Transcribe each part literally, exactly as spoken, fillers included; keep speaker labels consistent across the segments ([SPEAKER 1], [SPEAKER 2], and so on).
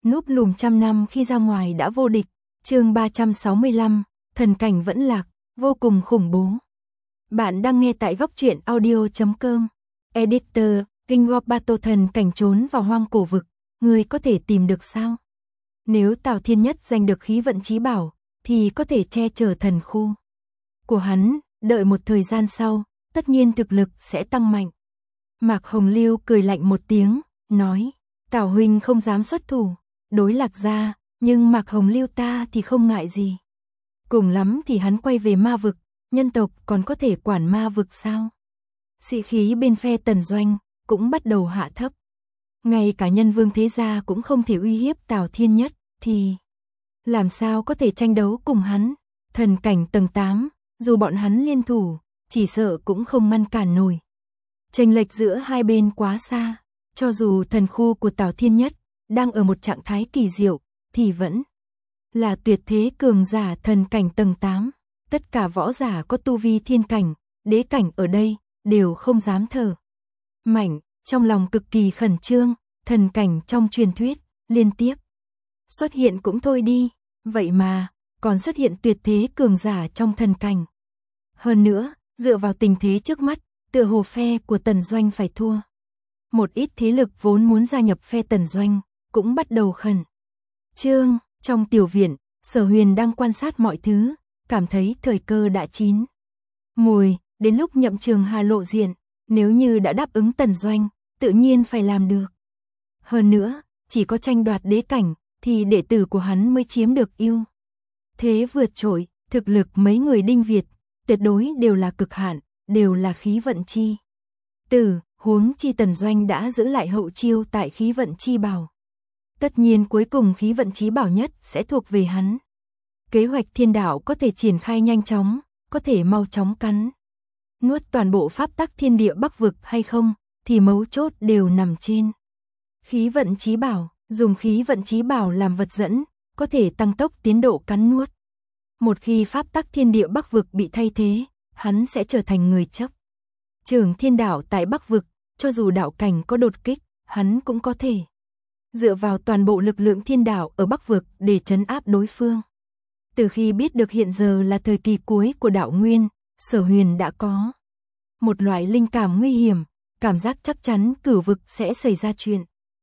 [SPEAKER 1] núp lùm trăm năm khi ra ngoài đã vô địch. Chương ba trăm sáu mươi lăm, thần cảnh vẫn lạc, vô cùng khủng bố. Bạn đang nghe tại góc truyện audio chấm com. Editor, King of Battle, thần cảnh trốn vào hoang cổ vực, người có thể tìm được sao? Nếu Tào Thiên Nhất giành được khí vận chí bảo, thì có thể che chở thần khu của hắn, đợi một thời gian sau, tất nhiên thực lực sẽ tăng mạnh. Mạc Hồng Lưu cười lạnh một tiếng, nói, Tào huynh không dám xuất thủ, đối Lạc gia, nhưng Mạc Hồng Lưu ta thì không ngại gì. Cùng lắm thì hắn quay về ma vực, nhân tộc còn có thể quản ma vực sao? Sĩ khí bên phe Tần Doanh cũng bắt đầu hạ thấp. Ngay cả nhân vương thế gia cũng không thể uy hiếp Tào Thiên Nhất, thì làm sao có thể tranh đấu cùng hắn? Thần cảnh tầng tám, dù bọn hắn liên thủ, chỉ sợ cũng không ngăn cản nổi. Chênh lệch giữa hai bên quá xa, cho dù thần khu của Tào Thiên Nhất đang ở một trạng thái kỳ diệu, thì vẫn là tuyệt thế cường giả thần cảnh tầng tám. Tất cả võ giả có tu vi thiên cảnh, đế cảnh ở đây, đều không dám thở mạnh, trong lòng cực kỳ khẩn trương. Thần cảnh trong truyền thuyết, liên tiếp xuất hiện cũng thôi đi, vậy mà, còn xuất hiện tuyệt thế cường giả trong thần cảnh. Hơn nữa, dựa vào tình thế trước mắt, tựa hồ phe của Tần Doanh phải thua. Một ít thế lực vốn muốn gia nhập phe Tần Doanh, cũng bắt đầu khẩn trương. Trong tiểu viện, Sở Huyền đang quan sát mọi thứ, cảm thấy thời cơ đã chín mùi, đến lúc Nhậm Trường Hà lộ diện, nếu như đã đáp ứng Tần Doanh, tự nhiên phải làm được. Hơn nữa, chỉ có tranh đoạt đế cảnh, thì đệ tử của hắn mới chiếm được ưu thế vượt trội. Thực lực mấy người Đinh Việt, tuyệt đối đều là cực hạn, đều là khí vận chi tử, huống chi Tần Doanh đã giữ lại hậu chiêu tại khí vận chi bảo. Tất nhiên cuối cùng khí vận chí bảo nhất sẽ thuộc về hắn. Kế hoạch thiên đạo có thể triển khai nhanh chóng, có thể mau chóng cắn nuốt toàn bộ pháp tắc thiên địa Bắc vực hay không, thì mấu chốt đều nằm trên khí vận chí bảo. Dùng khí vận chí bảo làm vật dẫn, có thể tăng tốc tiến độ cắn nuốt. Một khi pháp tắc thiên địa Bắc vực bị thay thế, hắn sẽ trở thành người chấp trưởng thiên đạo tại Bắc vực. Cho dù đạo cảnh có đột kích, hắn cũng có thể dựa vào toàn bộ lực lượng thiên đạo ở Bắc vực để trấn áp đối phương. Từ khi biết được hiện giờ là thời kỳ cuối của đạo nguyên, Sở Huyền đã có một loại linh cảm nguy hiểm, cảm giác chắc chắn cửu vực sẽ xảy ra chuyện.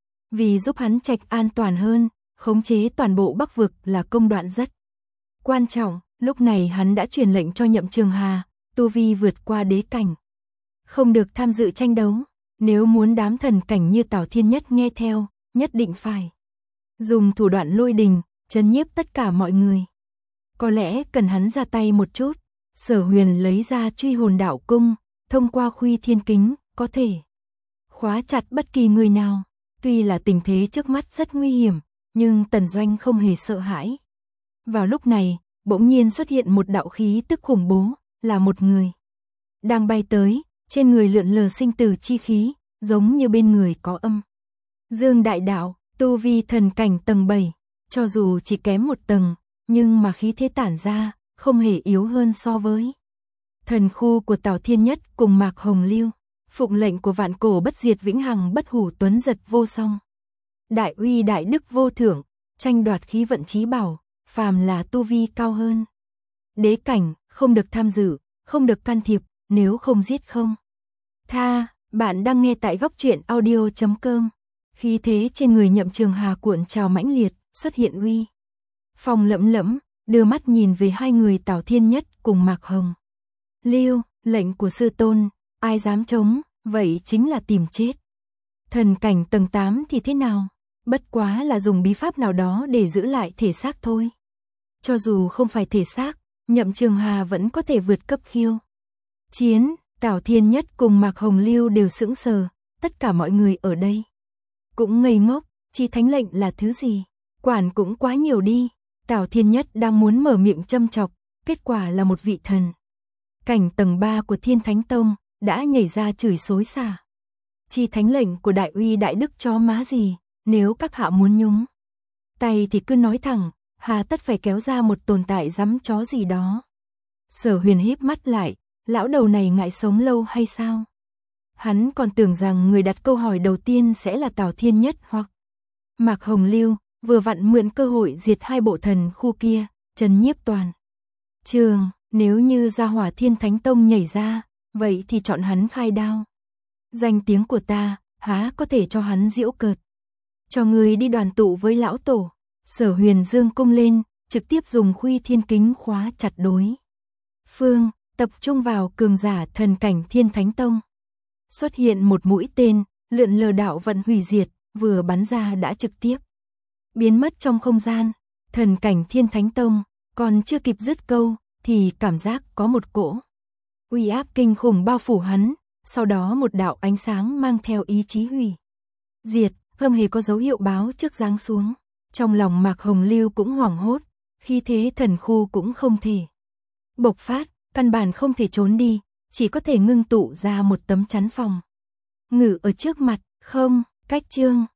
[SPEAKER 1] Vì giúp hắn trạch an toàn hơn, khống chế toàn bộ Bắc vực là công đoạn rất quan trọng. Lúc này hắn đã truyền lệnh cho Nhậm Trường Hà, tu vi vượt qua đế cảnh, không được tham dự tranh đấu. Nếu muốn đám thần cảnh như Tào Thiên Nhất nghe theo, nhất định phải dùng thủ đoạn lôi đình, trấn nhiếp tất cả mọi người. Có lẽ cần hắn ra tay một chút. Sở Huyền lấy ra truy hồn đạo cung, thông qua khuy thiên kính, có thể khóa chặt bất kỳ người nào. Tuy là tình thế trước mắt rất nguy hiểm, nhưng Tần Doanh không hề sợ hãi. Vào lúc này, bỗng nhiên xuất hiện một đạo khí tức khủng bố, là một người đang bay tới, trên người lượn lờ sinh tử chi khí, giống như bên người có âm dương đại đạo, tu vi thần cảnh tầng bảy, cho dù chỉ kém một tầng, nhưng mà khí thế tản ra, không hề yếu hơn so với thần khu của Tào Thiên Nhất cùng Mạc Hồng Lưu. Phụng lệnh của vạn cổ bất diệt vĩnh hằng bất hủ tuấn giật vô song, đại uy đại đức vô thượng, tranh đoạt khí vận chí bảo, phàm là tu vi cao hơn đế cảnh, không được tham dự, không được can thiệp, nếu không giết không tha. Bạn đang nghe tại góc truyện audio chấm com. Khí thế trên người Nhậm Trường Hà cuộn trào mãnh liệt, xuất hiện uy phong lẫm lẫm, đưa mắt nhìn về hai người Tào Thiên Nhất cùng Mạc Hồng Lưu. Lệnh của sư tôn, ai dám chống, vậy chính là tìm chết. Thần cảnh tầng tám thì thế nào? Bất quá là dùng bí pháp nào đó để giữ lại thể xác thôi. Cho dù không phải thể xác, Nhậm Trường Hà vẫn có thể vượt cấp khiêu chiến. Tào Thiên Nhất cùng Mạc Hồng Lưu đều sững sờ, tất cả mọi người ở đây cũng ngây ngốc, chi thánh lệnh là thứ gì? Quản cũng quá nhiều đi. Tào Thiên Nhất đang muốn mở miệng châm chọc, kết quả là một vị thần cảnh tầng ba của Thiên Thánh Tông đã nhảy ra chửi xối xả. Chi thánh lệnh của đại uy đại đức chó má gì, nếu các hạ muốn nhúng tay thì cứ nói thẳng, hà tất phải kéo ra một tồn tại dám chó gì đó. Sở Huyền híp mắt lại, lão đầu này ngại sống lâu hay sao? Hắn còn tưởng rằng người đặt câu hỏi đầu tiên sẽ là Tào Thiên Nhất hoặc Mạc Hồng Lưu, vừa vặn mượn cơ hội diệt hai bộ thần khu kia, trấn nhiếp toàn trường, nếu như ra Hỏa Thiên Thánh Tông nhảy ra, vậy thì chọn hắn khai đao. Danh tiếng của ta, há có thể cho hắn giễu cợt. Cho người đi đoàn tụ với lão tổ. Sở Huyền dương cung lên, trực tiếp dùng Khuy Thiên Kính khóa chặt đối phương, tập trung vào cường giả thần cảnh Thiên Thánh Tông. Xuất hiện một mũi tên, lượn lờ đạo vận hủy diệt, vừa bắn ra đã trực tiếp biến mất trong không gian. Thần cảnh Thiên Thánh Tông, còn chưa kịp dứt câu, thì cảm giác có một cỗ uy áp kinh khủng bao phủ hắn, sau đó một đạo ánh sáng mang theo ý chí hủy diệt, không hề có dấu hiệu báo trước giáng xuống. Trong lòng Mạc Hồng Lưu cũng hoảng hốt, khi thế thần khu cũng không thể bộc phát, căn bản không thể trốn đi, chỉ có thể ngưng tụ ra một tấm chắn phòng ngự ở trước mặt. Không, cách chương